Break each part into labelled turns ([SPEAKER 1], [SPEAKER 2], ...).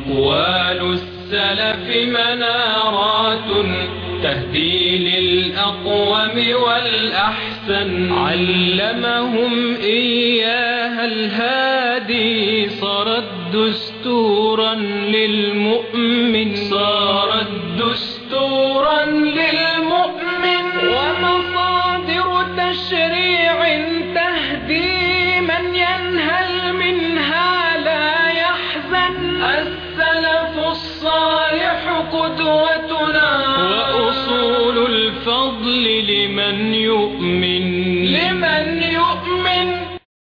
[SPEAKER 1] أقوال السلف منارات تهدي للأقوم والأحسن، علمهم إياها الهادي، صارت دستورا للمؤمن، صارت دستورا للمؤمن، ومصادر تشريع تهدي من ينهل منها لا يحزن. السلف الصالح قدوتنا، وأصول الفضل لمن يؤمن، لمن يؤمن.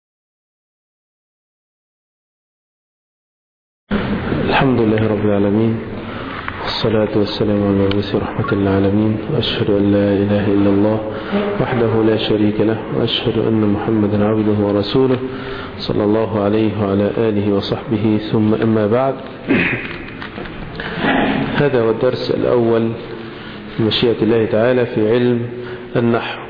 [SPEAKER 2] الحمد لله رب العالمين، والصلاة والسلام على المبعوث رحمة للعالمين، وأشهد أن لا إله إلا الله وحده لا شريك له، وأشهد أن محمدا عبده ورسوله صلى الله عليه وعلى آله وصحبه، ثم أما بعد. هذا هو الدرس الأول بمشيئة الله تعالى في علم النحو.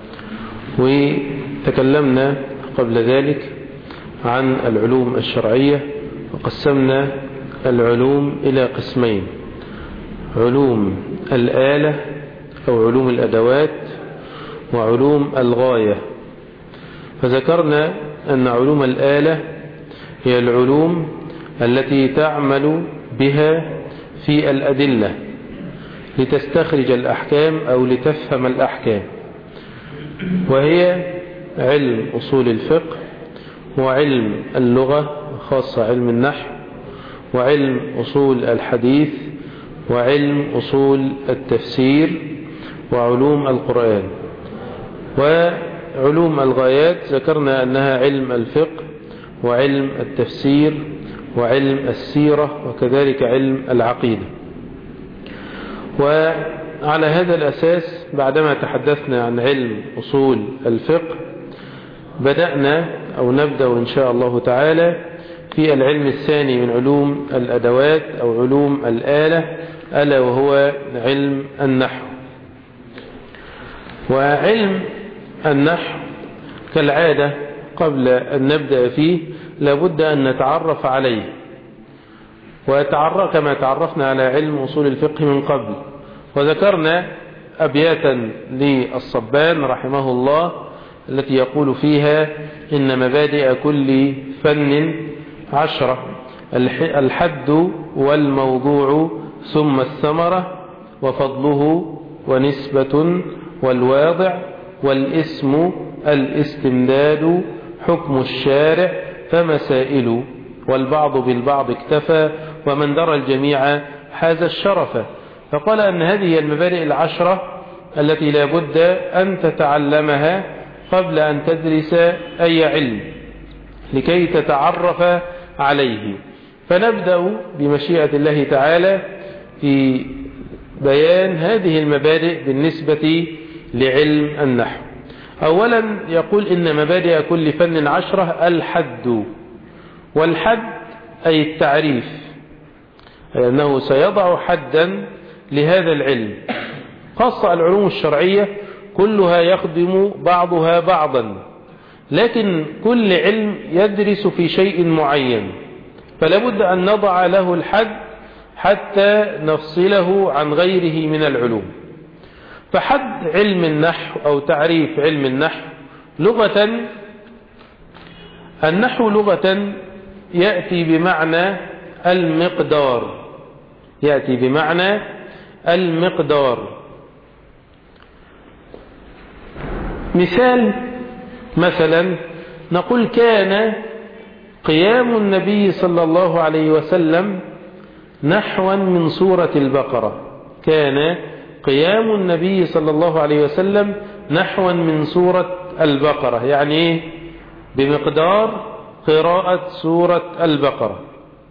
[SPEAKER 2] وتكلمنا قبل ذلك عن العلوم الشرعية، وقسمنا العلوم إلى قسمين: علوم الآلة أو علوم الأدوات، وعلوم الغاية. فذكرنا أن علوم الآلة هي العلوم التي تعمل بها في الأدلة لتستخرج الأحكام أو لتفهم الأحكام، وهي علم أصول الفقه، وعلم اللغة خاصة علم النحو، وعلم أصول الحديث، وعلم أصول التفسير، وعلوم القرآن. وعلوم الغايات ذكرنا أنها علم الفقه، وعلم التفسير، وعلم السيرة، وكذلك علم العقيدة. وعلى هذا الأساس بعدما تحدثنا عن علم أصول الفقه، بدأنا أو نبدأ إن شاء الله تعالى في العلم الثاني من علوم الأدوات أو علوم الآلة، ألا وهو علم النحو. وعلم النحو كالعادة قبل أن نبدأ فيه لابد أن نتعرف عليه، كما تعرفنا على علم أصول الفقه من قبل. وذكرنا أبياتا للصبان رحمه الله التي يقول فيها: إن مبادئ كل فن 10، الحد والموضوع ثم الثمرة، وفضله ونسبة والواضع، والاسم الاستمداد، حكم الشارع، فمسائل، والبعض بالبعض اكتفى، ومن درى الجميع حاز الشرف. فقال أن هذه المبادئ 10 التي لا بد أن تتعلمها قبل أن تدرس أي علم لكي تتعرف عليه. فنبدأ بمشيئة الله تعالى في بيان هذه المبادئ بالنسبة لعلم النحو. أولا يقول: إن مبادئ كل فن 10 الحد. والحد أي التعريف، أي أنه سيضع حدا لهذا العلم. خاصة العلوم الشرعية كلها يخدم بعضها بعضا، لكن كل علم يدرس في شيء معين، فلا بد أن نضع له الحد حتى نفصله عن غيره من العلوم. فحد علم النحو أو تعريف علم النحو لغة: النحو لغة يأتي بمعنى المقدار، يأتي بمعنى المقدار. مثلا نقول: كان قيام النبي صلى الله عليه وسلم نحوا من سورة البقرة. كان قيام النبي صلى الله عليه وسلم نحوا من سورة البقرة، يعني إيه؟ بمقدار قراءة سورة البقرة.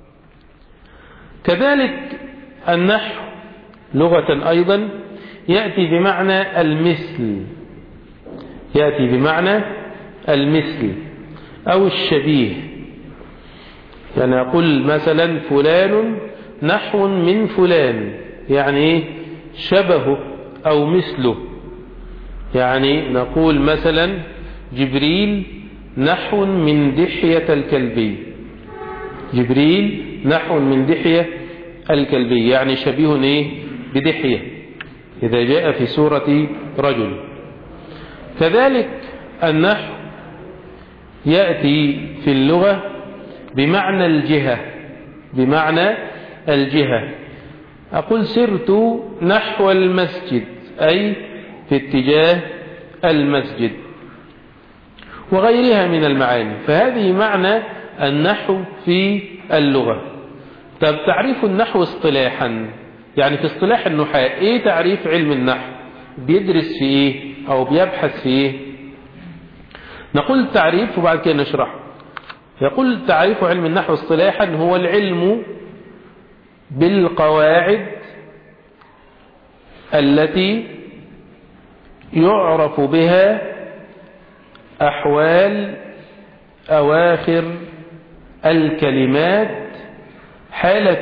[SPEAKER 2] كذلك النحو لغة أيضا يأتي بمعنى المثل، يأتي بمعنى المثل أو الشبيه. يعني أقول مثلا: فلان نحو من فلان، يعني شبهه أو مثله. يعني نقول مثلا: جبريل نحو من دحية الكلبي، جبريل نحو من دحية الكلبي، يعني شبيه إيه؟ بدحية إذا جاء في سورة رجل. كذلك النحو يأتي في اللغة بمعنى الجهة، بمعنى الجهة. أقول سرت نحو المسجد، أي في اتجاه المسجد، وغيرها من المعاني. فهذه معنى النحو في اللغة. طب تعريف النحو اصطلاحا، يعني في اصطلاح النحاة ايه تعريف علم النحو؟ بيدرس في ايه او بيبحث في ايه؟ نقول التعريف وبعد كده نشرح. يقول تعريف علم النحو اصطلاحا هو العلم بالقواعد التي يعرف بها أحوال أواخر الكلمات حال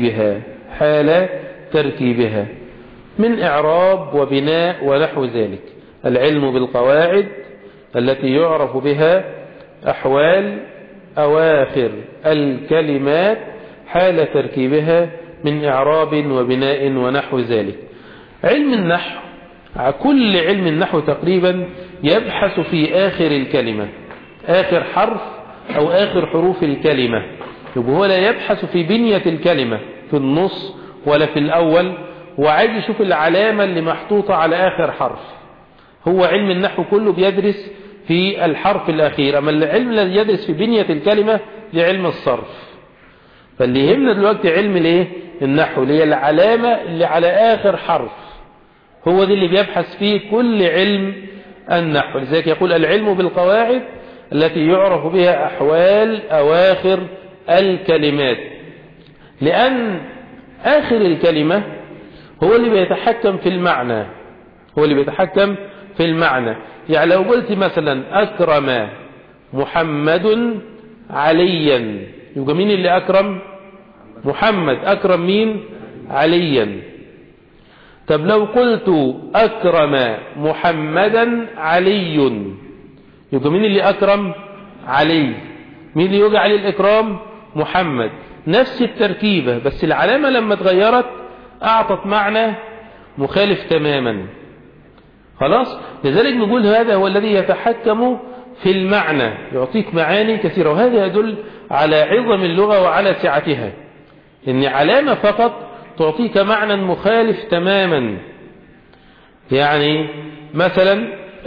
[SPEAKER 2] تركيبها من إعراب وبناء ونحو ذلك. العلم بالقواعد التي يعرف بها أحوال أواخر الكلمات حال تركيبها من إعراب وبناء ونحو ذلك. علم النحو، كل علم النحو تقريبا يبحث في آخر الكلمة، آخر حرف أو آخر حروف الكلمة. هو لا يبحث في بنية الكلمة في النص ولا في الأول، وعايز يشوف العلامة اللي محطوطة على آخر حرف. هو علم النحو كله بيدرس في الحرف الأخير، أما العلم الذي يدرس في بنية الكلمة لعلم الصرف. فاللي يهمنا دلوقتي علم الايه؟ النحو، اللي هي العلامة اللي على آخر حرف، هو دي اللي بيبحث فيه كل علم النحو. لذلك يقول العلم بالقواعد التي يعرف بها أحوال أواخر الكلمات، لأن آخر الكلمة هو اللي بيتحكم في المعنى، هو اللي بيتحكم في المعنى. يعني لو قلت مثلا أكرم محمد عليا، يبقى مين اللي أكرم؟ محمد. أكرم مين؟ عليا. طب لو قلت أكرم محمدا علي، يبقى مين اللي أكرم؟ علي. مين اللي يوجع عليه الإكرام؟ محمد. نفس التركيبة، بس العلامة لما تغيرت أعطت معنى مخالف تماما. خلاص؟ لذلك نقول هذا هو الذي يتحكم في المعنى، يعطيك معاني كثيرة. وهذا يدل على عظم اللغة وعلى سعتها، إن علامة فقط تعطيك معنى مخالف تماما. يعني مثلا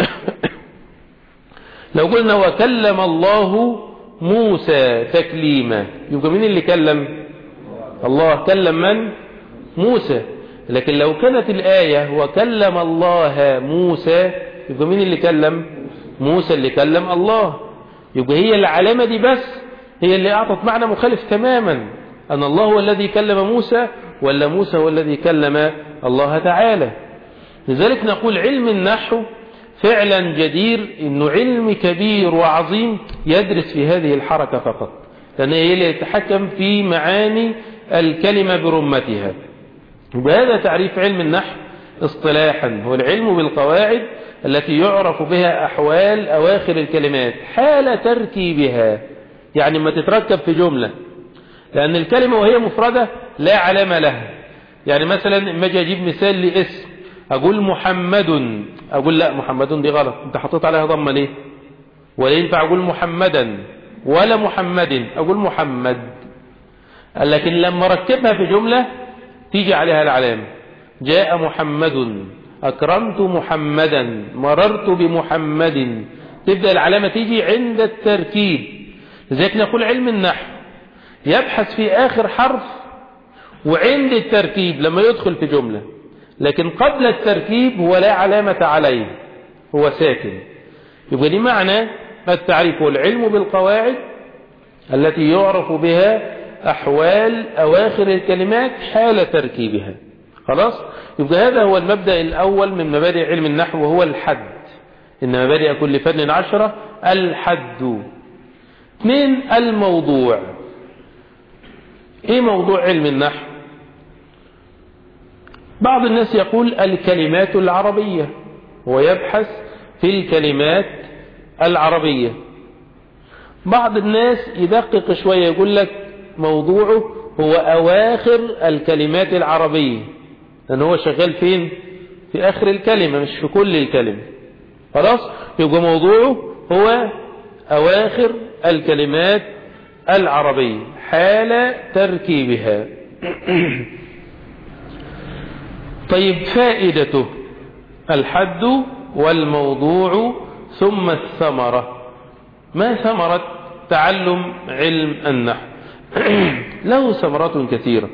[SPEAKER 2] لو قلنا وكلم الله موسى تكليما، يبقى مين اللي كلم؟ الله. كلم من؟ موسى. لكن لو كانت الآية وكلم الله موسى، يبقى مين اللي كلم؟ موسى اللي كلم الله. يبقى هي العلامة دي بس هي اللي أعطت معنى مخالف تماما، أن الله هو الذي كلم موسى ولا موسى هو الذي كلم الله تعالى. لذلك نقول علم النحو فعلا جدير إنه علم كبير وعظيم يدرس في هذه الحركة فقط، لأن هي اللي يتحكم في معاني الكلمة برمتها. وبهذا تعريف علم النحو اصطلاحا هو العلم بالقواعد التي يعرف بها أحوال أواخر الكلمات حال تركيبها، يعني ما تتركب في جملة، لأن الكلمة وهي مفردة لا علامة لها. يعني مثلا لما اجي اجيب مثال لاسم، أقول محمد، أقول لا محمد دي غلط، أنت حطيت عليها ضمة ليه؟ ولا ينفع أقول محمدا ولا محمد، أقول محمد. لكن لما ركبها في جملة تيجي عليها العلامة. جاء محمد، أكرمت محمدا، مررت بمحمد، تبدأ العلامة تيجي عند التركيب. لذلك نقول علم النحو يبحث في آخر حرف وعند التركيب لما يدخل في جملة، لكن قبل التركيب هو لا علامة عليه، هو ساكن. يبقى دي معنى التعريف، والعلم بالقواعد التي يعرف بها أحوال أواخر الكلمات حال تركيبها. خلاص؟ يبقى هذا هو المبدأ الأول من مبادئ علم النحو، وهو الحد. إن مبادئ كل فن 10 الحد. 2 الموضوع. إيه موضوع علم النحو؟ بعض الناس يقول الكلمات العربية، ويبحث في الكلمات العربية. بعض الناس يدقق شوية يقول لك موضوعه هو أواخر الكلمات العربية، لأن هو شغال فين؟ في آخر الكلمة مش في كل الكلمة. خلاص، يبقى موضوعه هو أواخر الكلمات العربية حال تركيبها. طيب، فائدته: الحد والموضوع ثم الثمرة. ما ثمرة تعلم علم النحو؟ له ثمرات كثيرة.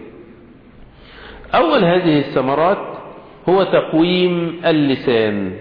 [SPEAKER 2] أول هذه الثمرات هو تقويم اللسان،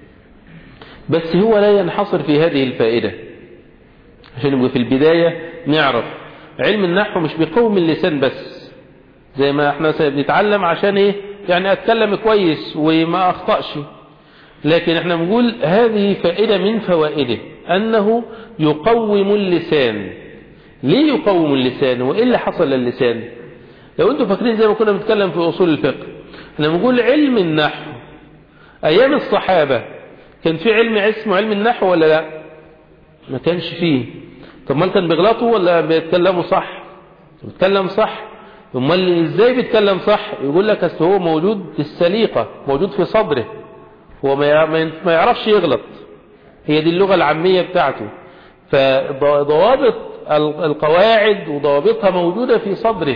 [SPEAKER 2] بس هو لا ينحصر في هذه الفائدة. عشان نبقى في البداية نعرف علم النحو مش بيقوم اللسان بس، زي ما احنا بنتعلم عشان ايه؟ يعني اتكلم كويس وما اخطأش، لكن احنا بنقول هذه فائدة من فوائده أنه يقوم اللسان. ليه يقوم اللسان؟ وإيه اللي حصل للسان؟ لو انتم فاكرين زي ما كنا بنتكلم في أصول الفقه، احنا بنقول علم النحو أيام الصحابة كان في علم اسمه علم النحو ولا لا؟ ما كانش فيه. طب ما كان بيغلطوا ولا بيتكلموا صح؟ بيتكلم صح. امال ازاي بيتكلم صح؟ يقول لك اصل هو موجود في السليقة، موجود في صدره، هو ما يعرفش يغلط. هي دي اللغة العامية بتاعته. فضوابط القواعد وضوابطها موجودة في صدره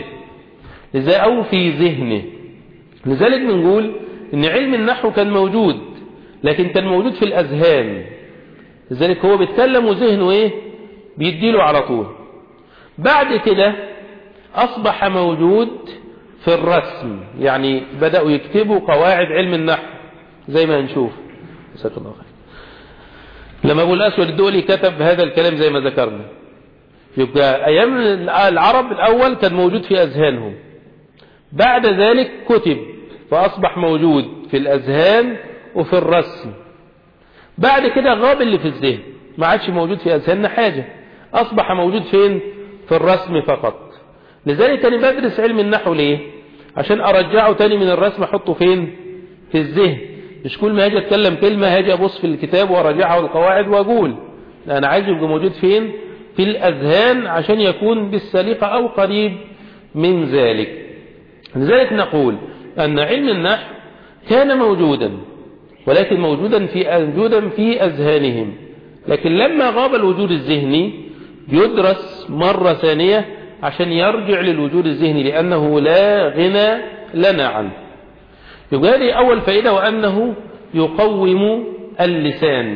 [SPEAKER 2] أو في ذهنه. لذلك بنقول ان علم النحو كان موجود، لكن كان موجود في الأذهان. لذلك هو بيتكلم وذهنه ايه؟ بيديله على طول. بعد كده أصبح موجود في الرسم، يعني بدأوا يكتبوا قواعد علم النحو زي ما هنشوف. جزاك الله خير. لما أبو الأسود الدولي كتب هذا الكلام زي ما ذكرنا، يبقى أيام العرب الأول كان موجود في أذهانهم، بعد ذلك كتب فأصبح موجود في الأذهان وفي الرسم. بعد كده غاب اللي في الذهن، ما عادش موجود في أذهاننا حاجة، أصبح موجود فين؟ في الرسم فقط. لذلك أنا بدرس علم النحو ليه؟ عشان أرجعه تاني من الرسم أحطه فين؟ في الذهن. مش كل ما هاجي أتكلم كلمة هاجي أبص في الكتاب وأرجعه القواعد وأقول، لا، أنا عايز يبقى موجود فين؟ في الأذهان، عشان يكون بالسليقة أو قريب من ذلك. لذلك نقول أن علم النحو كان موجودا، ولكن موجودا في أذهانهم، لكن لما غاب الوجود الذهني يدرس مرة ثانية عشان يرجع للوجود الذهني، لأنه لا غنى لنا عنه. يبقى هذه أول فائدة، وأنه يقوم اللسان.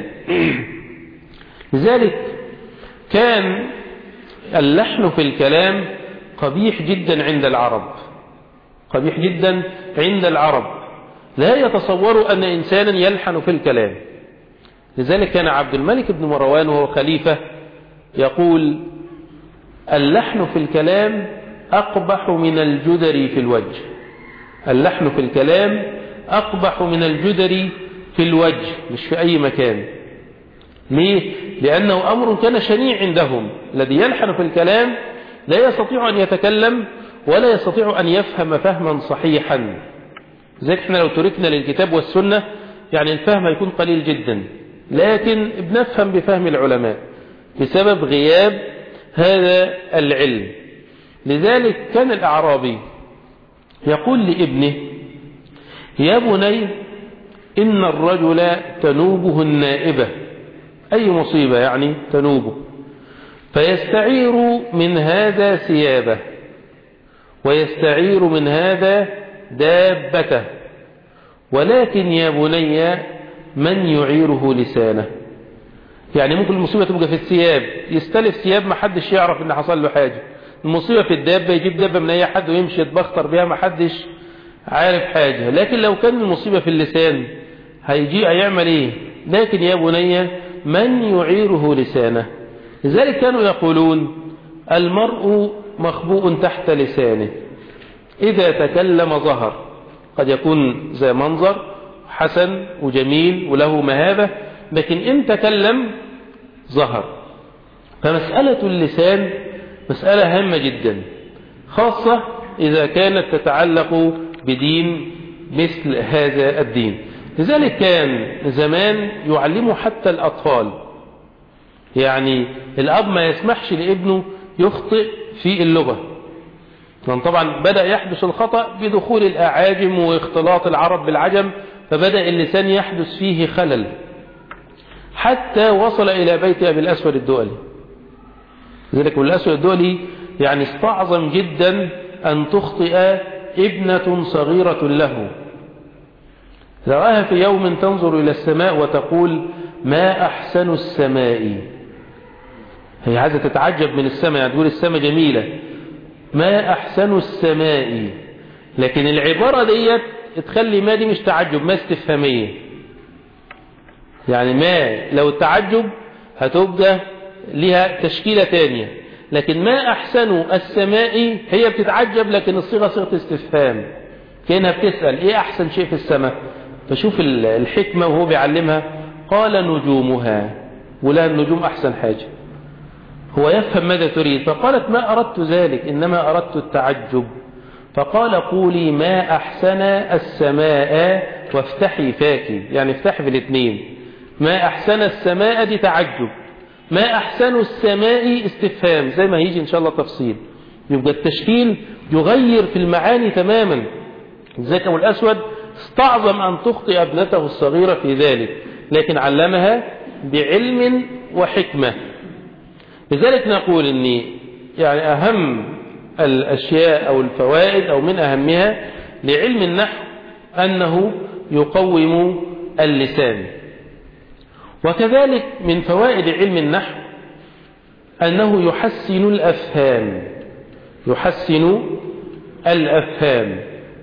[SPEAKER 2] لذلك كان اللحن في الكلام قبيح جدا عند العرب، قبيح جدا عند العرب، لا يتصوروا أن إنسانا يلحن في الكلام. لذلك كان عبد الملك بن مروان وهو خليفة يقول: اللحن في الكلام أقبح من الجدر في الوجه. اللحن في الكلام أقبح من الجدر في الوجه، مش في أي مكان. ليه؟ لأنه أمر كان شنيع عندهم. الذي يلحن في الكلام لا يستطيع أن يتكلم ولا يستطيع أن يفهم فهما صحيحا. زي احنا لو تركنا للكتاب والسنة يعني الفهم يكون قليل جدا، لكن بنفهم بفهم العلماء بسبب غياب هذا العلم. لذلك كان الأعرابي يقول لابنه: يا بني، إن الرجل تنوبه النائبة، أي مصيبة يعني تنوبه، فيستعير من هذا ثيابه، ويستعير من هذا دابته، ولكن يا بني من يعيره لسانه. يعني ممكن المصيبة تبقى في الثياب، يستلف ثياب ما حدش يعرف ان حصل له حاجة. المصيبة في الدابة، يجيب دابة من اي حد ويمشي يتبختر بها ما حدش عارف حاجة. لكن لو كان المصيبة في اللسان هيعمل ايه؟ لكن يا بني من يعيره لسانه. لذلك كانوا يقولون: المرء مخبوء تحت لسانه، إذا تكلم ظهر. قد يكون ذا منظر حسن وجميل وله مهابة، لكن إن تكلم ظهر. فمسألة اللسان مسألة هامة جدا، خاصة إذا كانت تتعلق بدين مثل هذا الدين. لذلك كان زمان يعلمه حتى الأطفال، يعني الأب ما يسمحش لابنه يخطئ في اللغة، لأن طبعا بدأ يحدث الخطأ بدخول الأعاجم واختلاط العرب بالعجم، فبدأ اللسان يحدث فيه خلل حتى وصل إلى بيت أبي الأسود الدؤلي. لذلك أبي الأسود الدؤلي يعني استعظم جدا أن تخطئ ابنة صغيرة له، رآها في يوم تنظر إلى السماء وتقول ما أحسن السماء. هي عايزة تتعجب من السماء، يعني تقول السماء جميلة، ما أحسن السماء. لكن العبارة ديت تخلي ما دي مش تعجب، ما استفهامية. يعني ما لو التعجب هتبقى لها تشكيلة تانية، لكن ما أحسن السماء هي بتتعجب، لكن الصيغة صيغة استفهام، كأنها بتسأل إيه أحسن شيء في السماء. فشوف الحكمة وهو بيعلمها، قال نجومها، ولا النجوم أحسن حاجة. هو يفهم ماذا تريد، فقالت ما أردت ذلك، إنما أردت التعجب. فقال قولي ما أحسن السماء وافتحي فاكي، يعني افتحي في الاثنين. ما أحسن السماء دي تعجب، ما أحسن السماء استفهام، زي ما هيجي إن شاء الله تفصيل. يبقى التشكيل يغير في المعاني تماما. ذاك أبو الأسود استعظم أن تخطئ ابنته الصغيرة في ذلك، لكن علمها بعلم وحكمة. لذلك نقول إن يعني أهم الأشياء أو الفوائد أو من أهمها لعلم النحو أنه يقوم اللسان. وكذلك من فوائد علم النحو أنه يحسن الأفهام، يحسن الأفهام.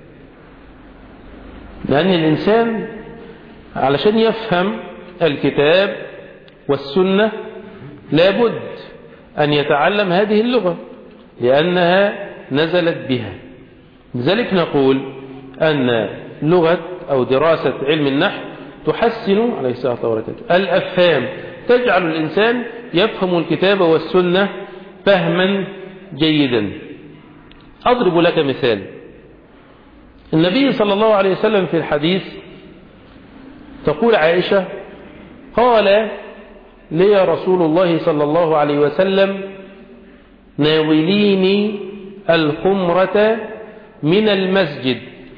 [SPEAKER 2] لأن الإنسان علشان يفهم الكتاب والسنة لابد أن يتعلم هذه اللغة لأنها نزلت بها. لذلك نقول أن لغة أو دراسة علم النحو تحسن عليه الصلاة والسلام الأفهام، تجعل الإنسان يفهم الكتاب والسنة فهما جيدا. أضرب لك مثال. النبي صلى الله عليه وسلم في الحديث تقول عائشة قال لي رسول الله صلى الله عليه وسلم ناوليني الخمرة من المسجد،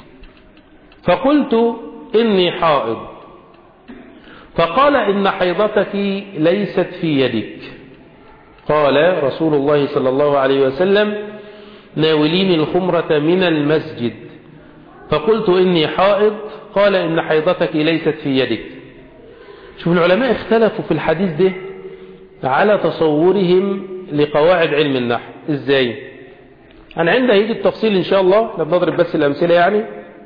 [SPEAKER 2] فقلت إني حائض، فقال إن حيضتك ليست في يدك. قال رسول الله صلى الله عليه وسلم ناوليني الخمرة من المسجد، فقلت إني حائض، قال إن حيضتك ليست في يدك. شوف العلماء اختلفوا في الحديث ده على تصورهم لقواعد علم النحو ازاي. أنا عندها يجي التفصيل إن شاء الله، نضرب بس الأمثلة. يعني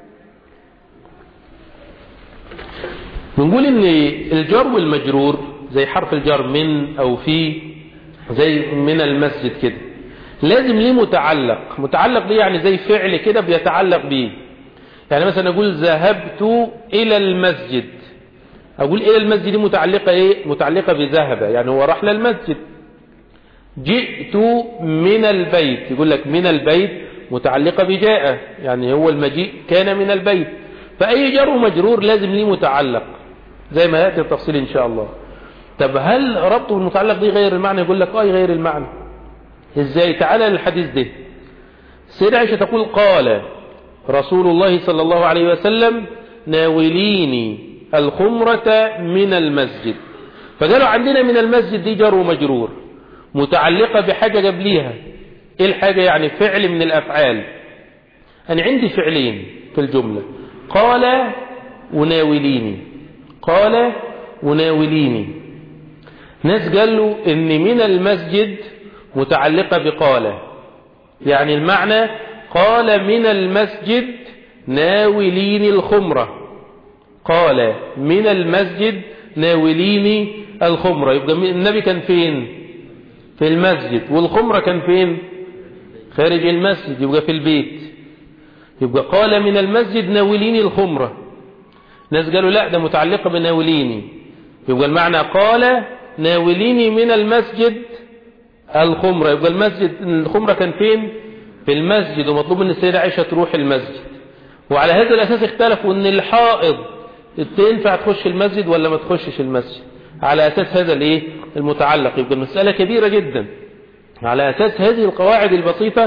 [SPEAKER 2] بنقول إن الجر والمجرور زي حرف الجر من أو في، زي من المسجد كده، لازم ليه متعلق. متعلق دي يعني زي فعل كده بيتعلق بيه. يعني مثلا أقول ذهبت إلى المسجد، أقول إلى المسجد دي متعلقة إيه؟ متعلقة بذهب، يعني هو راح للمسجد. جئت من البيت، يقول لك من البيت متعلقة بجاء، يعني هو المجيء كان من البيت. فأي جر ومجرور لازم ليه متعلق زي ما يأتي التفصيل إن شاء الله. طب هل ربطه بالمتعلق دي غير المعنى؟ يقول لك يغير المعنى. إزاي؟ تعالى للحديث ده. سيدة عائشة تقول قال رسول الله صلى الله عليه وسلم ناوليني الخمرة من المسجد. فقالوا عندنا من المسجد دي جر ومجرور متعلقة بحاجة قبليها. ايه الحاجة؟ يعني فعل من الافعال. انا عندي فعلين في الجملة، قال وناوليني، قال وناوليني. ناس قالوا ان من المسجد متعلقة بقال، يعني المعنى قال من المسجد ناوليني الخمرة، قال من المسجد ناوليني الخمرة. يبقى النبي كان فين؟ في المسجد، والخمرة كان فين؟ خارج المسجد، يبقى في البيت. يبقى قال من المسجد ناوليني الخمرة. ناس قالوا لا ده متعلقة بناوليني، يبقى المعنى قال ناوليني من المسجد الخمرة. يبقى المسجد الخمرة كان فين؟ في المسجد، ومطلوب من السيدة عائشة تروح المسجد. وعلى هذا الأساس اختلفوا ان الحائض تنفع تخش المسجد ولا ما تخشش المسجد، على أساس هذا الايه المتعلق. يبقى المسألة كبيرة جدا. على أساس هذه القواعد البسيطة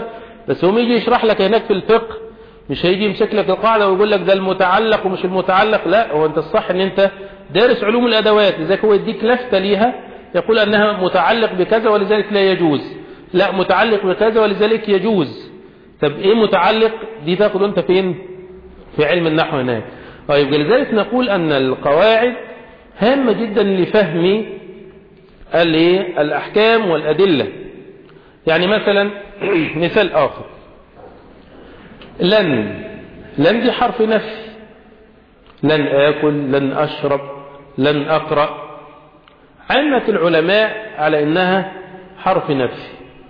[SPEAKER 2] بس هو يجي يشرح لك هناك في الفقه مش هيجي يمسك لك القاعدة ويقول لك ده المتعلق ومش المتعلق. لا، هو انت الصح ان انت دارس علوم الادوات، لذلك هو يديك لفتة ليها يقول انها متعلق بكذا ولذلك لا يجوز، لا متعلق بكذا ولذلك يجوز. طب ايه متعلق دي تاخد انت فين؟ في علم النحو هناك. طيب لذلك نقول ان القواعد هامة جدا لفهم الاحكام والادلة. يعني مثلا مثال اخر، لن دي حرف نفي، لن آكل، لن أشرب، لن أقرأ. عامة العلماء على إنها حرف نفي.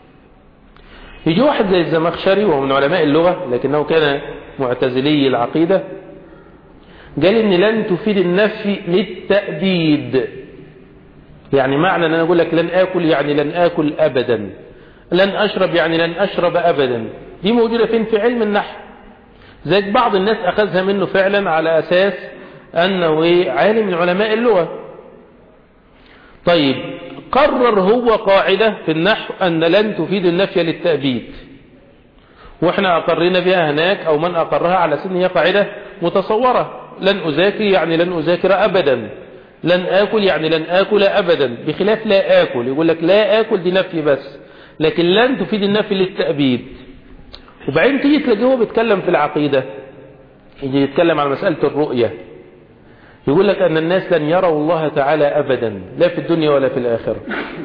[SPEAKER 2] يجي واحد زي الزمخشري وهو من علماء اللغة لكنه كان معتزلي العقيدة، قال إن لن تفيد النفي للتأبيد. يعني معنى أن أنا أقول لك لن آكل يعني لن آكل أبدا، لن أشرب يعني لن أشرب أبدا. دي موجودة فين؟ في علم النحو. زي بعض الناس أخذها منه فعلا على أساس أنه عالم من علماء اللغة. طيب قرر هو قاعدة في النحو أن لن تفيد النفي للتأبيد، وإحنا أقرنا بها هناك أو من أقرها على سن هي قاعدة متصورة. لن أذاكر يعني لن أذاكر أبدا، لن آكل يعني لن آكل أبدا، بخلاف لا آكل. يقول لك لا آكل دي نفي بس، لكن لن تفيد النفي للتأبيد. وبعدين تيجي تلاقيه هو بيتكلم في العقيدة، يجي يتكلم على مسألة الرؤية، يقول لك أن الناس لن يروا الله تعالى أبدا لا في الدنيا ولا في الآخرة.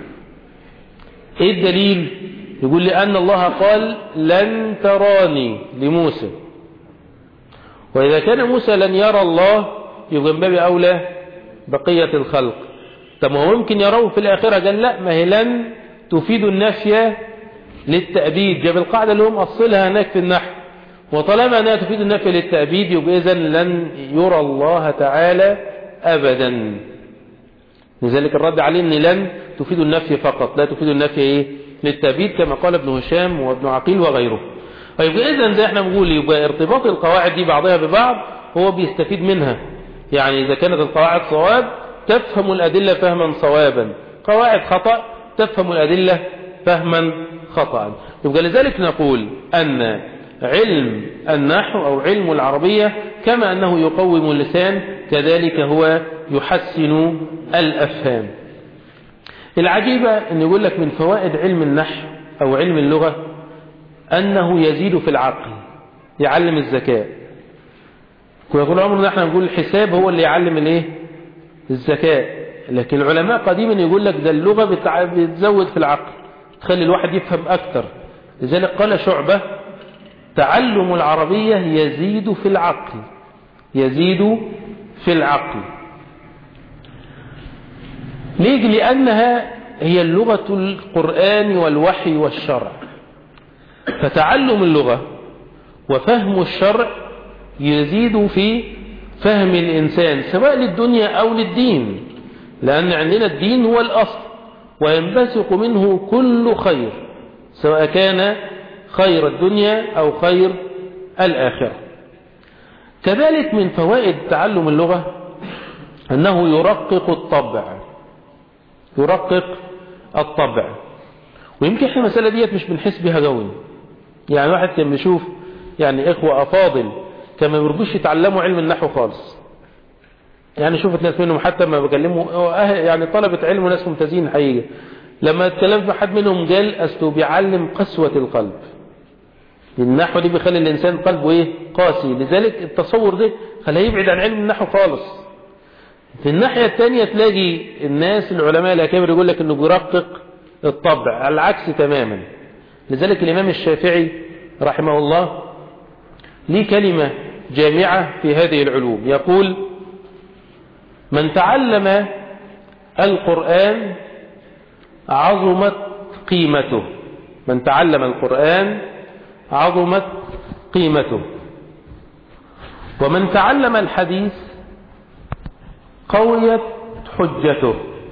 [SPEAKER 2] إيه الدليل؟ يقول لأن الله قال لن تراني لموسى، وإذا كان موسى لن يرى الله يبقى من باب أولى بقية الخلق. طب هو ممكن يروه في الآخرة؟ قال لا، ما هي لن تفيد النفي للتأبيد، جاب القاعدة اللي هم أصلها هناك في النحو، وطالما أنها تفيد النفي للتأبيد يبقى إذن لن يرى الله تعالى أبدا. لذلك الرد عليه أن لن تفيد النفي فقط، لا تفيد النفي للتأبيد كما قال ابن هشام وابن عقيل وغيره. فيبقى إذن زي احنا بنقول يبقى ارتباط القواعد دي بعضها ببعض هو بيستفيد منها. يعني إذا كانت القواعد صواب تفهم الأدلة فهما صوابا، قواعد خطأ تفهم الأدلة فهما خطأ. يبقى لذلك نقول أن علم النحو أو علم العربية كما أنه يقوم اللسان كذلك هو يحسن الأفهام. العجيبة أن يقول لك من فوائد علم النحو أو علم اللغة أنه يزيد في العقل، يعلم الذكاء. ويقول عمرنا نحن نقول الحساب هو اللي يعلم الذكاء، لكن العلماء قديما يقول لك ده اللغة بتزود في العقل، تخلي الواحد يفهم أكتر. لذلك قال شعبة تعلم العربية يزيد في العقل، يزيد في العقل. ليه؟ لأنها هي اللغة القرآن والوحي والشرع، فتعلم اللغة وفهم الشرع يزيد في فهم الإنسان سواء للدنيا أو للدين، لأن عندنا الدين هو الأصل وينبثق منه كل خير سواء كان خير الدنيا أو خير الآخرة. كذلك من فوائد تعلم اللغة أنه يرقق الطبع، يرقق الطبع. ويمكن احنا المسألة ديت مش بنحس بها قوي. يعني واحد كان بيشوف يعني إخوة أفاضل كما بيرضوش يتعلموا علم النحو خالص. يعني شوفت ناس منهم حتى ما بكلموا يعني طلبة علم وناس ممتازين حقيقة، لما اتكلمت مع حد منهم قال أصله بيعلم قسوة القلب. النحو دي بيخلي الإنسان قلبه قاسي، لذلك التصور ده خليه يبعد عن علم النحو خالص. في الناحية الثانية تلاقي الناس العلماء الأكابر يقول لك إنه بيرقق الطبع، على العكس تماما. لذلك الإمام الشافعي رحمه الله ليه كلمة جامعة في هذه العلوم، يقول من تعلم القرآن عظمت قيمته، من تعلم القرآن عظمت قيمته، ومن تعلم الحديث قويت حجته،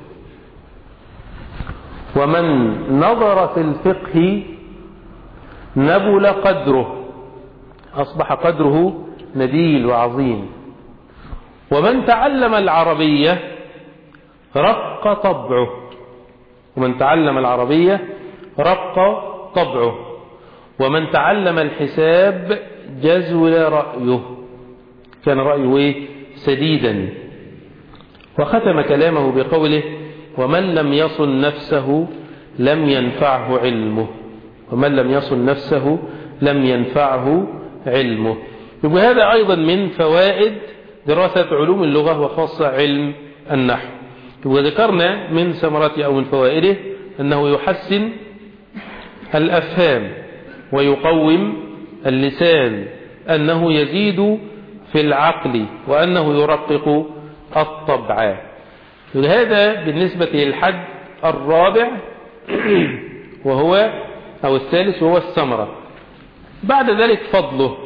[SPEAKER 2] ومن نظر في الفقه نبل قدره، أصبح قدره نبيل وعظيم، ومن تعلم العربية رق طبعه، ومن تعلم العربية رق طبعه، ومن تعلم الحساب جزل رأيه، كان رأيه سديدا. وختم كلامه بقوله: ومن لم يصن نفسه لم ينفعه علمه. ومن لم يصن نفسه لم ينفعه علمه. يبقى هذا أيضا من فوائد دراسة علوم اللغة وخاصة علم النحو. وذكرنا من ثمراته أو من فوائده أنه يحسن الأفهام ويقوم اللسان، أنه يزيد في العقل، وأنه يرقق الطبع. هذا بالنسبة للحد الرابع وهو أو الثالث وهو الثمرة. بعد ذلك فضله: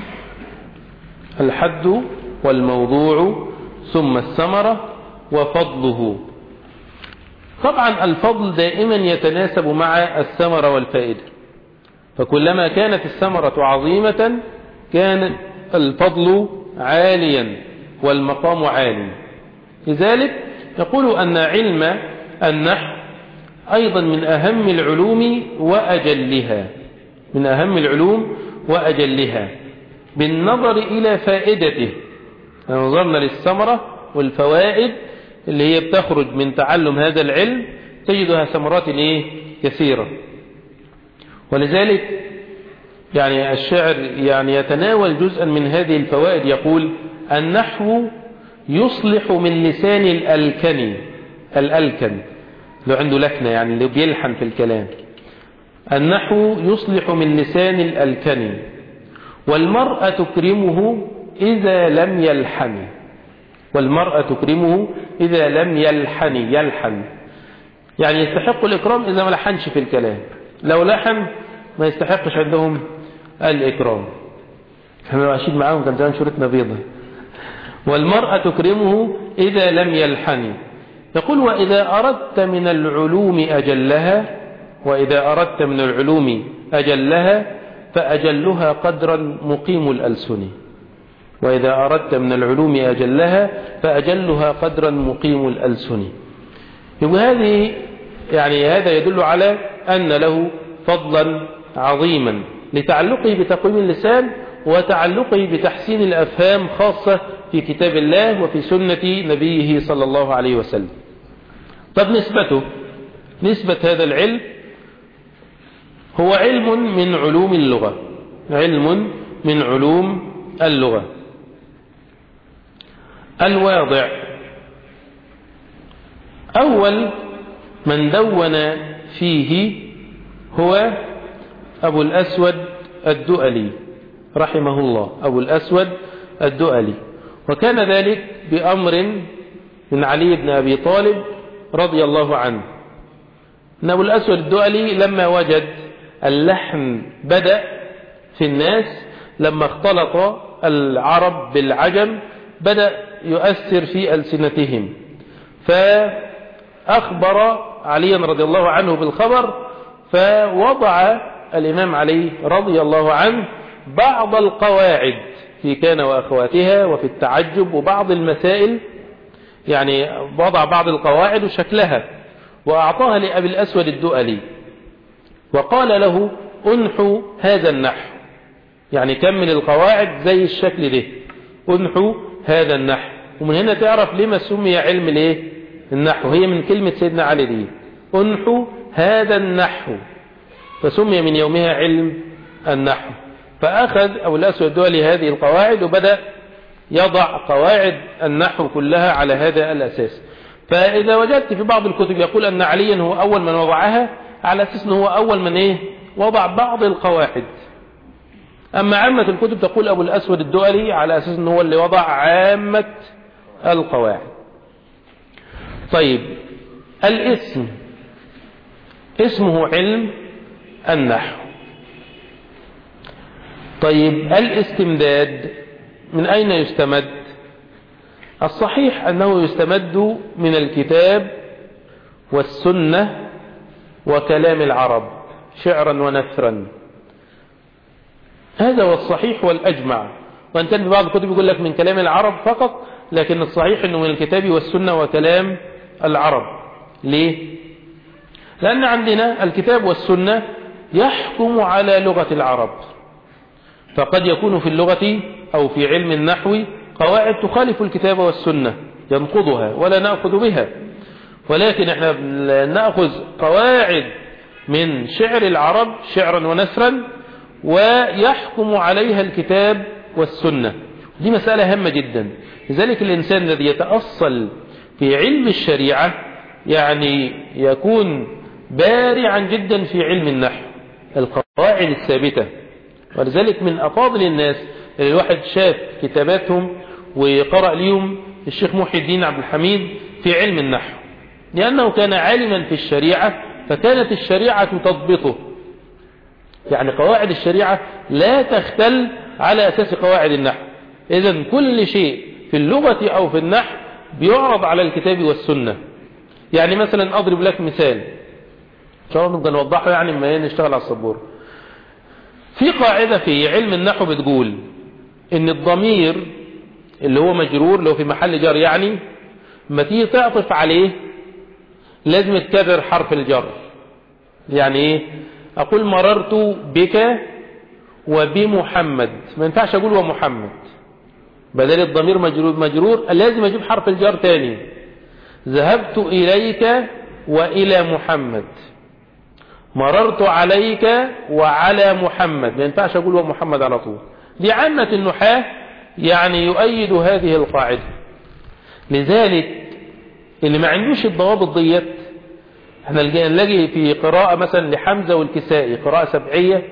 [SPEAKER 2] الحد والموضوع ثم الثمرة وفضله. طبعا الفضل دائما يتناسب مع الثمرة والفائدة، فكلما كانت الثمرة عظيمة كان الفضل عاليا والمقام عالي. لذلك يقول أن علم النحو أيضا من أهم العلوم وأجلها، من أهم العلوم وأجلها بالنظر إلى فائدته. نظرنا للثمرة والفوائد اللي هي بتخرج من تعلم هذا العلم تجدها ثمرات كثيرة. ولذلك يعني الشاعر يعني يتناول جزءا من هذه الفوائد، يقول: النحو يصلح من لسان الألكن لو عنده لكنة، يعني اللي بيلحن في الكلام. النحو يصلح من لسان الألكن، والمرأة تكرمه إذا لم يلحن. والمرأة تكرمه إذا لم يلحن يعني يستحق الإكرام إذا ما لحنش في الكلام، لو لحن ما يستحقش عندهم الإكرام. احنا ماشيين معاهم كان زمان شورتنا بيضة. والمرأة تكرمه إذا لم يلحن. يقول: وإذا أردت من العلوم أجلها فأجلها قدرا مقيم الألسن. وإذا أردت من العلوم أجلها فأجلها قدرا مقيم الألسن. هذه يعني هذا يدل على أن له فضلا عظيما لتعلقه بتقويم اللسان وتعلقه بتحسين الأفهام، خاصة في كتاب الله وفي سنة نبيه صلى الله عليه وسلم. طب نسبة هذا العلم هو علم من علوم اللغة، علم من علوم اللغة. الواضع: أول من دون فيه هو أبو الأسود الدؤلي رحمه الله، أبو الأسود الدؤلي. وكان ذلك بأمر من علي بن أبي طالب رضي الله عنه. أن أبو الأسود الدؤلي لما وجد اللحن بدأ في الناس، لما اختلط العرب بالعجم بدأ يؤثر في ألسنتهم، فأخبر علي رضي الله عنه بالخبر، فوضع الإمام علي رضي الله عنه بعض القواعد في كان وأخواتها وفي التعجب وبعض المسائل، يعني وضع بعض القواعد وشكلها وأعطاها لأبي الأسود الدؤلي، وقال له: انحو هذا النحو، يعني كمل القواعد زي الشكل ده، انحو هذا النحو. ومن هنا تعرف لما سمي علم النحو، هي من كلمة سيدنا علي دي، انحو هذا النحو، فسمي من يومها علم النحو. فأخذ أبو الأسود الدؤلي هذه القواعد وبدأ يضع قواعد النحو كلها على هذا الأساس. فإذا وجدت في بعض الكتب يقول أن عليا هو أول من وضعها، على أساس أنه هو أول من وضع بعض القواعد. أما عامة الكتب تقول أبو الأسود الدؤلي، على أساس أنه هو اللي وضع عامة القواعد. طيب، الاسم اسمه علم النحو. طيب، الاستمداد من أين يستمد؟ الصحيح أنه يستمد من الكتاب والسنة وكلام العرب شعرا ونثرا، هذا هو الصحيح والأجمع. وأن كان في بعض الكتب يقول لك من كلام العرب فقط، لكن الصحيح أنه من الكتاب والسنة وكلام العرب. ليه؟ لأن عندنا الكتاب والسنة يحكم على لغة العرب. فقد يكون في اللغة أو في علم النحو قواعد تخالف الكتاب والسنة ينقضها ولا نأخذ بها، ولكن احنا نأخذ قواعد من شعر العرب شعرا ونثرا ويحكم عليها الكتاب والسنة. دي مسألة هامة جدا. لذلك الإنسان الذي يتأصل في علم الشريعة يعني يكون بارعا جدا في علم النحو، القواعد الثابتة. ولذلك من أفاضل الناس اللي الواحد شاف كتاباتهم وقرأ لهم الشيخ محي الدين عبد الحميد في علم النحو، لأنه كان عالما في الشريعة فكانت الشريعة تضبطه. يعني قواعد الشريعة لا تختل على أساس قواعد النحو. إذن كل شيء في اللغة أو في النحو بيعرض على الكتاب والسنة. يعني مثلا أضرب لك مثال إن شاء الله نبقى نوضحه يعني ما نشتغل على السبورة. في قاعدة في علم النحو بتقول إن الضمير اللي هو مجرور اللي هو في محل جر يعني ما تيجي تعطف عليه لازم تكرر حرف الجر. يعني إيه؟ أقول مررت بك وبمحمد، ما ينفعش أقول ومحمد، بدل الضمير مجرور لازم أجيب حرف الجر تاني. ذهبت إليك وإلى محمد، مررت عليك وعلى محمد، ما ينفعش أقول ومحمد على طول. دي عامة النحاة يعني يؤيد هذه القاعدة. لذلك اللي ما عندوش الضوابط ديت احنا نلاقي في قراءة مثلا لحمزة والكسائي قراءة سبعية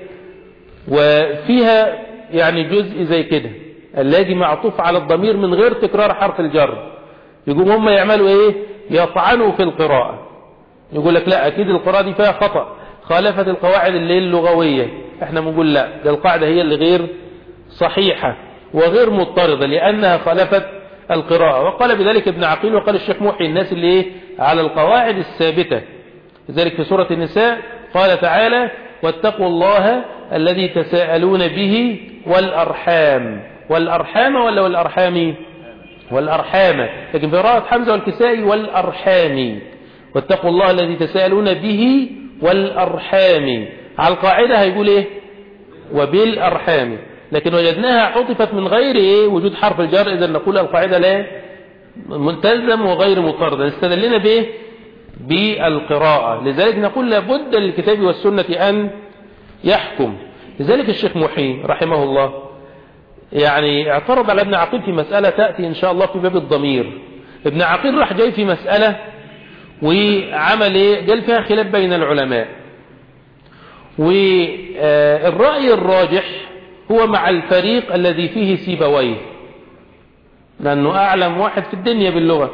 [SPEAKER 2] وفيها يعني جزء زي كده اللاجي معطوف على الضمير من غير تكرار حرف الجر، يقوم هم يعملوا ايه؟ يطعنوا في القراءة، يقول لك لا اكيد القراءة دي فيها خطأ، خالفت القواعد اللي اللغوية. احنا بنقول لا، ده القاعدة هي اللي غير صحيحة وغير مضطردة لأنها خالفت القراءة. وقال بذلك ابن عقيل وقال الشيخ محي الناس اللي ايه؟ على القواعد الثابتة. لذلك في سورة النساء قال تعالى واتقوا الله الذي تساءلون به والأرحام. والأرحام ولا والأرحام؟ والأرحام، لكن في قراءة حمزة والكسائي والأرحام. واتقوا الله الذي تساءلون به والأرحام. على القاعدة هيقول ايه؟ وبالأرحام، لكن وجدناها عطفت من غير ايه؟ وجود حرف الجر. إذا نقول القاعدة لا ملتزم وغير مطرد. استدلنا بايه؟ بالقراءة. لذلك نقول لابد للكتاب والسنة أن يحكم. لذلك الشيخ محي رحمه الله يعني اعترض على ابن عقيل في مسألة تأتي إن شاء الله في باب الضمير. ابن عقيل راح جاي في مسألة وعمل ايه؟ قال فيها خلاف بين العلماء، والرأي الراجح هو مع الفريق الذي فيه سيبويه، لأنه أعلم واحد في الدنيا باللغة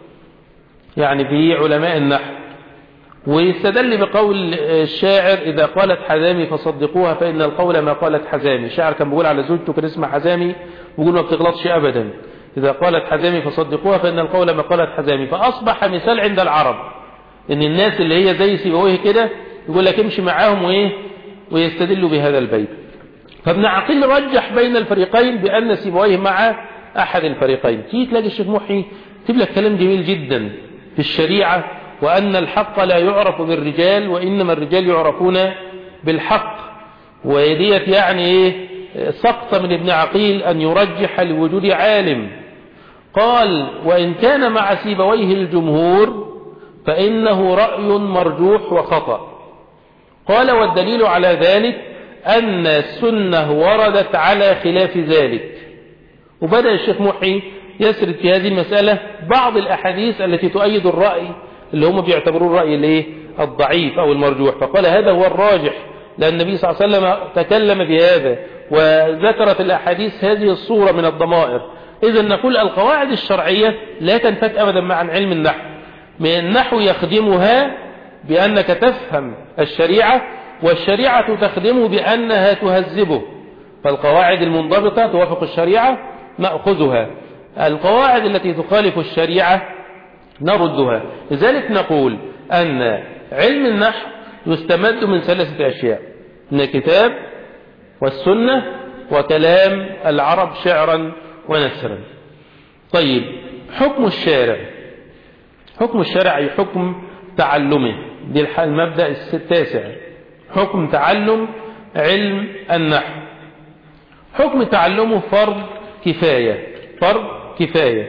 [SPEAKER 2] يعني في علماء النحو. ويستدل بقول الشاعر إذا قالت حزامي فصدقوها فإن القول ما قالت حزامي. الشاعر كان بيقول على زوجته كان اسمها حزامي بيقول ما بتغلطش أبدا، إذا قالت حزامي فصدقوها فإن القول ما قالت حزامي. فأصبح مثال عند العرب إن الناس اللي هي زي سيبويه كده يقول لك امشي معاهم وإيه ويستدلوا بهذا البيت. فابن عقيل رجح بين الفريقين بأن سيبويه مع أحد الفريقين. تيجي تلاقي الشيخ محي تجيب لك كلام جميل جدا في الشريعة، وأن الحق لا يعرف بالرجال وإنما الرجال يعرفون بالحق. وديت يعني إيه؟ سقط من ابن عقيل أن يرجح لوجود عالم. قال وإن كان مع سيبويه الجمهور فإنه رأي مرجوح وخطأ. قال والدليل على ذلك أن السنة وردت على خلاف ذلك. وبدأ الشيخ محي يسرد في هذه المسألة بعض الأحاديث التي تؤيد الرأي اللي هم بيعتبروه الرأي اللي الضعيف أو المرجوح. فقال هذا هو الراجح لأن النبي صلى الله عليه وسلم تكلم بهذا وذكرت الأحاديث هذه الصورة من الضمائر. إذا نقول القواعد الشرعية لا تنفك أبدا مع علم النحو. من النحو يخدمها بأنك تفهم الشريعة، والشريعة تخدمه بأنها تهذبه. فالقواعد المنضبطة توافق الشريعة نأخذها، القواعد التي تخالف الشريعة نردها. لذلك نقول أن علم النحو يستمد من 3 أشياء: من الكتاب والسنة وكلام العرب شعرا ونثرا. طيب حكم الشارع، حكم الشارع أي حكم تعلمه، دي المبدأ 6. حكم تعلم علم النحو. حكم تعلمه فرض كفاية. فرض كفاية.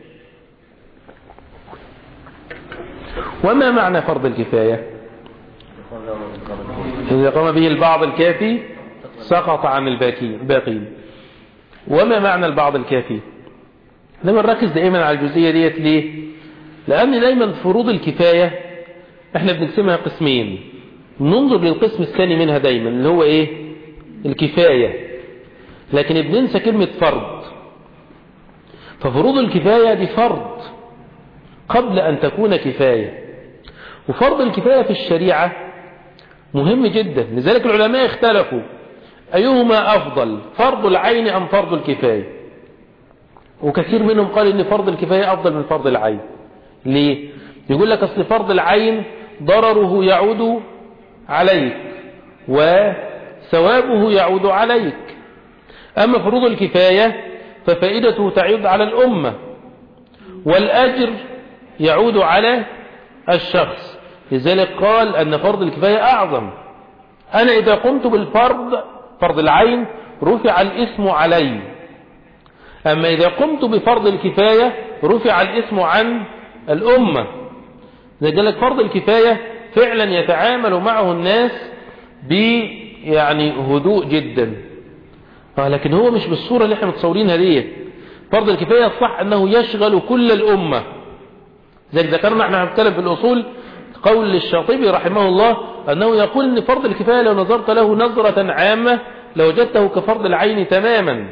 [SPEAKER 2] وما معنى فرض الكفاية؟ إذا قام به البعض الكافي سقط عن الباقين. وما معنى البعض الكافي؟ لما نركز دائما على الجزئية ديت ليه؟ لأن دائما فروض الكفاية احنا بنقسمها قسمين، ننظر للقسم الثاني منها دائما اللي هو ايه؟ الكفاية. لكن بننسى كلمة فرض. ففروض الكفاية دي فرض قبل أن تكون كفاية. وفرض الكفاية في الشريعة مهم جدا، لذلك العلماء اختلفوا أيهما أفضل، فرض العين أم فرض الكفاية. وكثير منهم قال إن فرض الكفاية أفضل من فرض العين. ليه؟ يقول لك أصل فرض العين ضرره يعود عليك وثوابه يعود عليك، أما فروض الكفاية ففائدته تعود على الأمة والأجر يعود على الشخص. لذلك قال أن فرض الكفاية أعظم. أنا إذا قمت بالفرض فرض العين رفع الإثم علي، أما إذا قمت بفرض الكفاية رفع الإثم عن الأمة. لذلك فرض الكفاية فعلا يتعامل معه الناس يعني هدوء جدا، لكن هو مش بالصورة اللي احنا متصورينها دي. فرض الكفاية الصح أنه يشغل كل الأمة. زي ذكرنا احنا هنتكلم في الأصول قول للشاطبي رحمه الله أنه يقول أن فرض الكفاية لو نظرت له نظرة عامة لوجدته كفرض العين تماما،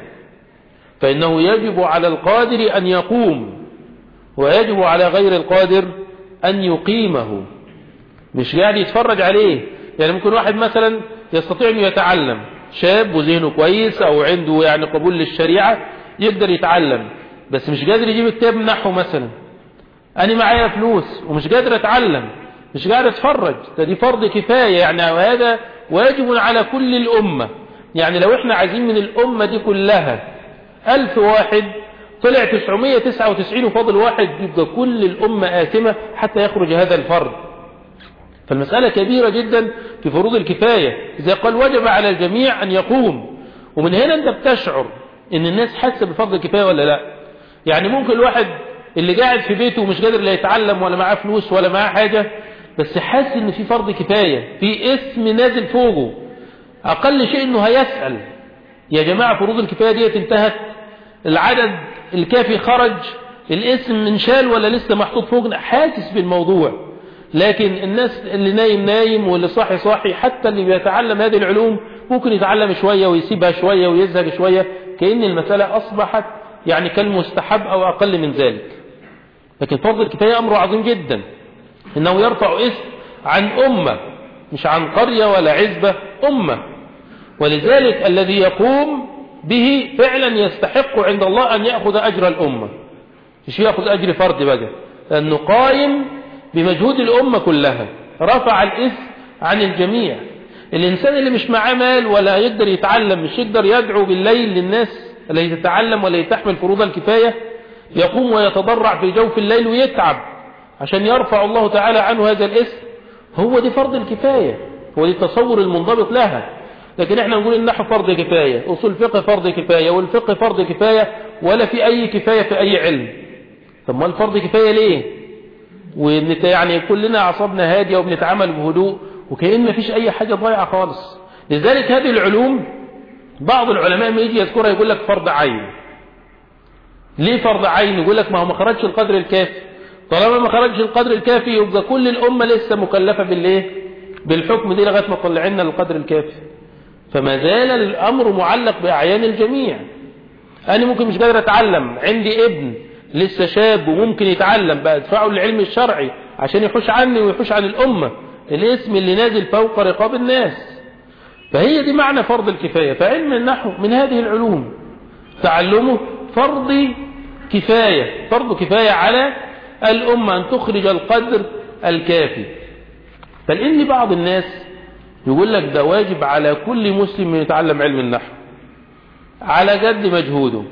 [SPEAKER 2] فإنه يجب على القادر أن يقوم ويجب على غير القادر أن يقيمه، مش قاعد يتفرج عليه. يعني ممكن واحد مثلا يستطيع أن يتعلم، شاب وذهنه كويس أو عنده يعني قبول للشريعة يقدر يتعلم، بس مش قادر يجيب كتاب نحو مثلا. أنا معايا فلوس ومش قادر أتعلم، مش قادر أتفرج، دي فرض كفاية يعني، وهذا واجب على كل الأمة. يعني لو احنا عايزين من الأمة دي كلها 1000 واحد طلع 999 وفاضل واحد، يبقى كل الأمة آثمة حتى يخرج هذا الفرض. فالمسألة كبيرة جدا في فروض الكفاية. إذا قال وجب على الجميع أن يقوم، ومن هنا أنت بتشعر إن الناس حاسة بفرض الكفاية ولا لا. يعني ممكن الواحد اللي قاعد في بيته ومش قادر لا يتعلم ولا معاه فلوس ولا معاه حاجة، بس حاسس إن في فرض كفاية، في اسم نازل فوقه، أقل شيء إنه هيسأل يا جماعة فروض الكفاية دي انتهت، العدد الكافي خرج، الاسم انشال ولا لسه محطوط فوقنا، حاسس بالموضوع. لكن الناس اللي نايم نايم واللي صاحي صاحي، حتى اللي بيتعلم هذه العلوم ممكن يتعلم شوية ويسيبها شوية ويزهق شوية، كأن المسألة أصبحت يعني كالمستحب أو أقل من ذلك. لكن فرض الكفاية أمر عظيم جدا، إنه يرفع اسم عن أمة، مش عن قرية ولا عزبة، أمة. ولذلك الذي يقوم به فعلا يستحق عند الله أن يأخذ أجر الأمة، مش يأخذ أجر فرد بقى، لأنه قائم بمجهود الأمة كلها، رفع الإثم عن الجميع. الإنسان اللي مش معاه مال ولا يقدر يتعلم، مش يقدر يدعو بالليل للناس التي تتعلم ولا تحمل فروض الكفاية، يقوم ويتضرع في جوف الليل ويتعب عشان يرفع الله تعالى عنه هذا الإثم. هو دي فرض الكفاية، هو دي التصور المنضبط لها. لكن احنا نقول النحو فرض كفاية، أصول الفقه فرض كفاية، والفقه فرض كفاية، ولا في أي كفاية في أي علم. طب ما الفرض كفاية ليه؟ يعني كلنا أعصابنا هادية وبنتعامل بهدوء وكأن ما فيش أي حاجة ضايعة خالص. لذلك هذه العلوم بعض العلماء ما يجي يذكرها يقول لك فرض عين. ليه فرض عين؟ يقول لك ما هو ما خرجش القدر الكافي. طالما ما خرجش القدر الكافي يبقى كل الأمة لسه مكلفة بالإيه؟ بالحكم دي لغاية ما طلعنا للقدر الكافي. فما زال الأمر معلق بأعيان الجميع. أنا ممكن مش قادر أتعلم، عندي ابن لسه شاب وممكن يتعلم، بقى ادفعه للعلم الشرعي عشان يحوش عني ويحوش عن الأمة، الاسم اللي نازل فوق رقاب الناس. فهي دي معنى فرض الكفاية. فعلم النحو من هذه العلوم تعلمه فرض كفاية، فرض كفاية على الأمة أن تخرج القدر الكافي. فلإن بعض الناس يقول لك ده واجب على كل مسلم يتعلم علم النحو على قد مجهوده.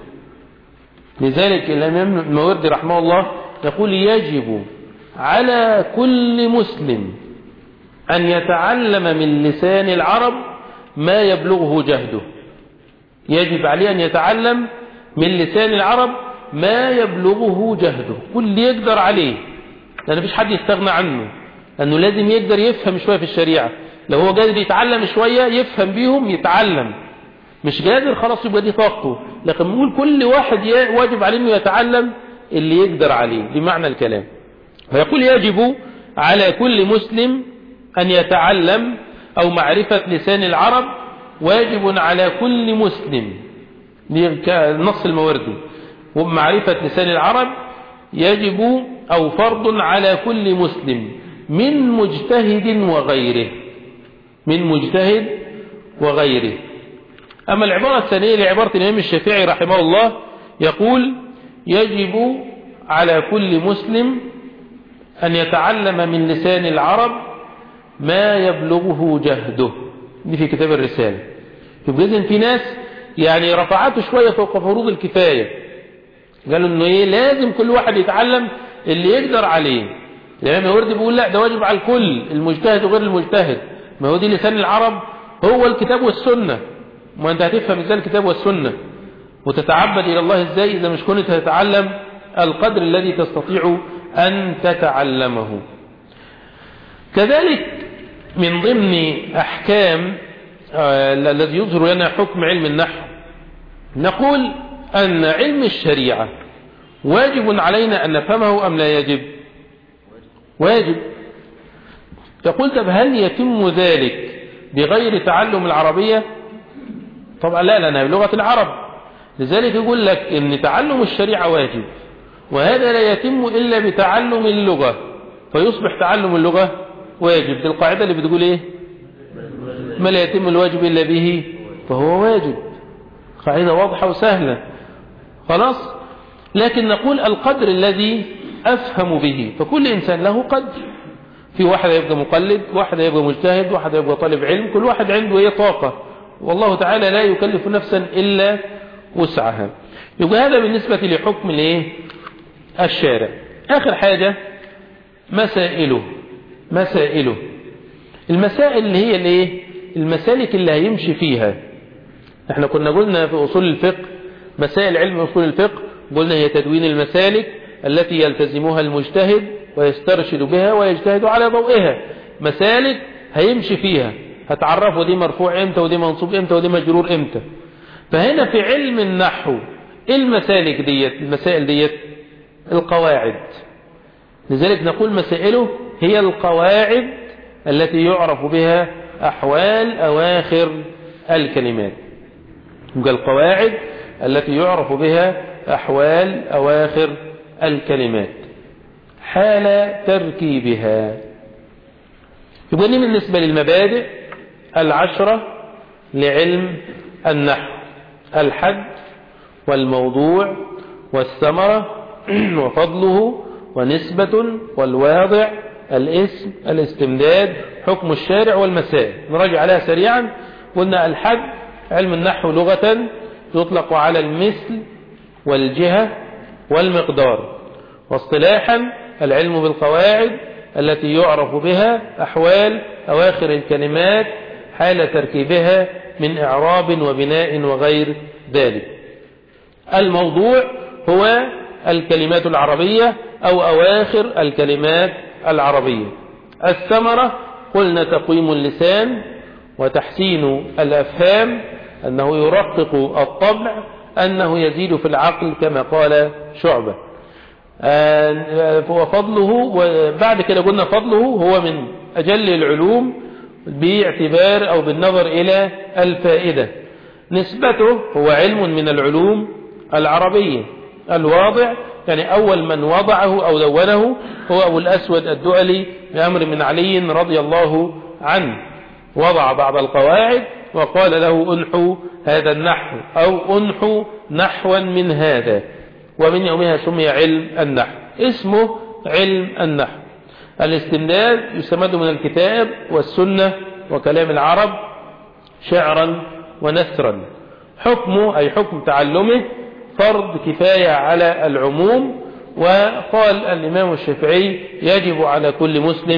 [SPEAKER 2] لذلك الإمام الماوردي رحمه الله يقول يجب على كل مسلم أن يتعلم من لسان العرب ما يبلغه جهده. يجب عليه أن يتعلم من لسان العرب ما يبلغه جهده، كل يقدر عليه، لأن مفيش حد يستغنى عنه، لأنه لازم يقدر يفهم شوية في الشريعة. لو هو قادر يتعلم شوية يفهم بيهم يتعلم، مش قادر خلاص يبقى دي طاقته. لكن نقول كل واحد واجب عليه أنه يتعلم اللي يقدر عليه بمعنى الكلام. فيقول يجب على كل مسلم أن يتعلم أو معرفة لسان العرب، واجب على كل مسلم، النص الموردي، ومعرفة لسان العرب يجب أو فرض على كل مسلم من مجتهد وغيره، من مجتهد وغيره. أما العبارة الثانية لعبارة الإمام الشافعي رحمه الله يقول يجب على كل مسلم أن يتعلم من لسان العرب ما يبلغه جهده، دي في كتاب الرسالة. يبقى إذن في ناس يعني رفعته شوية فوق فروض الكفاية، قالوا إنه إيه لازم كل واحد يتعلم اللي يقدر عليه. الإمام الوردي بيقول لا، ده واجب على الكل، المجتهد وغير المجتهد. ما هو دي لسان العرب هو الكتاب والسنة، ما أنت هتفهم إزاي الكتاب والسنة وتتعبد إلى الله إزاي إذا مش كنت تتعلم القدر الذي تستطيع أن تتعلمه. كذلك من ضمن أحكام الذي يظهر لنا حكم علم النحو، نقول أن علم الشريعة واجب علينا أن نفهمه أم لا يجب؟ واجب. تقول طب هل يتم ذلك بغير تعلم العربية؟ طبعا لا، لأنها بلغة العرب. لذلك يقول لك أن تعلم الشريعة واجب، وهذا لا يتم إلا بتعلم اللغة، فيصبح تعلم اللغة واجب. دي القاعدة اللي بتقول إيه؟ ما لا يتم الواجب إلا به فهو واجب. قاعدة واضحة وسهلة خلاص. لكن نقول القدر الذي أفهم به، فكل إنسان له قدر. في واحد يبقى مقلد، واحد يبقى مجتهد، واحد يبقى طالب علم، كل واحد عنده ايه طاقة، والله تعالى لا يكلف نفسا إلا وسعها. يبقى هذا بالنسبة لحكم الايه الشارع. آخر حاجة مسائله. المسائل اللي هي الايه المسالك اللي هيمشي فيها. احنا كنا قلنا في أصول الفقه، مسائل علم أصول الفقه، قلنا هي تدوين المسالك التي يلتزمها المجتهد ويسترشد بها ويجتهد على ضوئها. مسالك هيمشي فيها، هتعرفوا دي مرفوع امتى ودي منصوب امتى ودي مجرور امتى. فهنا في علم النحو المسالك ديت، المسائل ديت القواعد. لذلك نقول مسائله هي القواعد التي يعرف بها أحوال أواخر الكلمات. يبقى القواعد التي يعرف بها أحوال أواخر الكلمات حال تركيبها. يبقى دي بالنسبة للمبادئ 10 لعلم النحو: الحد والموضوع والثمرة وفضله ونسبة والواضع الاسم الاستمداد حكم الشارع والمسائل. نراجع عليها سريعا. قلنا الحد علم النحو لغة يطلق على المثل والجهة والمقدار، واصطلاحا العلم بالقواعد التي يعرف بها أحوال أواخر الكلمات حال تركيبها من إعراب وبناء وغير ذلك. الموضوع هو الكلمات العربية أو أواخر الكلمات العربية. الثمرة قلنا تقويم اللسان وتحسين الأفهام، أنه يرقق الطبع، أنه يزيد في العقل كما قال شعبة. وفضله، وبعد كده قلنا فضله هو من أجل العلوم باعتبار أو بالنظر إلى الفائدة. نسبته هو علم من العلوم العربية. الواضع يعني أول من وضعه أو دونه هو أبو الأسود الدؤلي بأمر من علي رضي الله عنه، وضع بعض القواعد وقال له انحو هذا النحو أو انحو نحوا من هذا، ومن يومها سمي علم النحو. اسمه علم النحو. الاستمداد يستمد من الكتاب والسنة وكلام العرب شعرا ونثرا. حكمه أي حكم تعلمه فرض كفاية على العموم. وقال الإمام الشافعي يجب على كل مسلم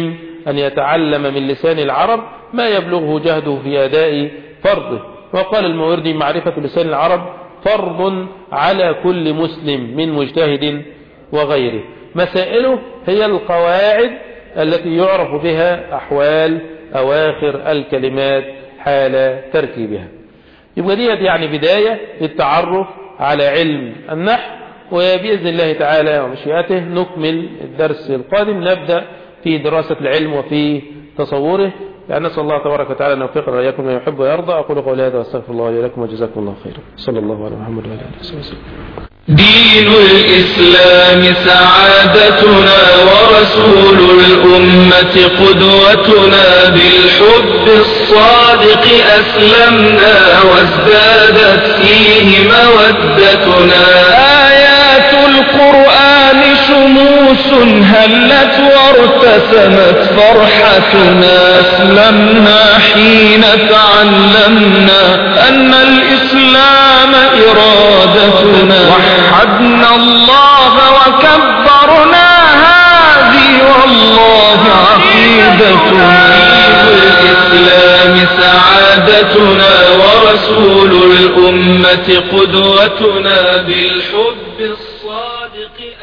[SPEAKER 2] أن يتعلم من لسان العرب ما يبلغه جهده في أداء فرضه. وقال الماوردي معرفة لسان العرب فرض على كل مسلم من مجتهد وغيره. مسائله هي القواعد التي يعرف بها أحوال أواخر الكلمات حال تركيبها. يبقى ديت يعني بداية للتعرف على علم النحو، وبإذن الله تعالى ومشيئته نكمل الدرس القادم، نبدأ في دراسة العلم وفي تصوره. يعني نسأل الله تبارك وتعالى أن يوفقنا وإياكم ما يحب ويرضى. أقول قولي هذا وأستغفر الله لي ولكم وجزاكم الله خيرا. صلى الله على محمد وعلى آله وسلم.
[SPEAKER 1] دين الإسلام سعادتنا ورسول الأمة قدوتنا، بالحب الصادق أسلمنا وازدادت فيه مودتنا. آيات القرآن شموس هلت وارتسمت فرحتنا، أسلمنا حين تعلمنا أن الإسلام إرادتنا، وحدنا الله وكبرنا هذه والله عقيدتنا. الإسلام سعادتنا ورسول الأمة قدوتنا، بالحب الصادق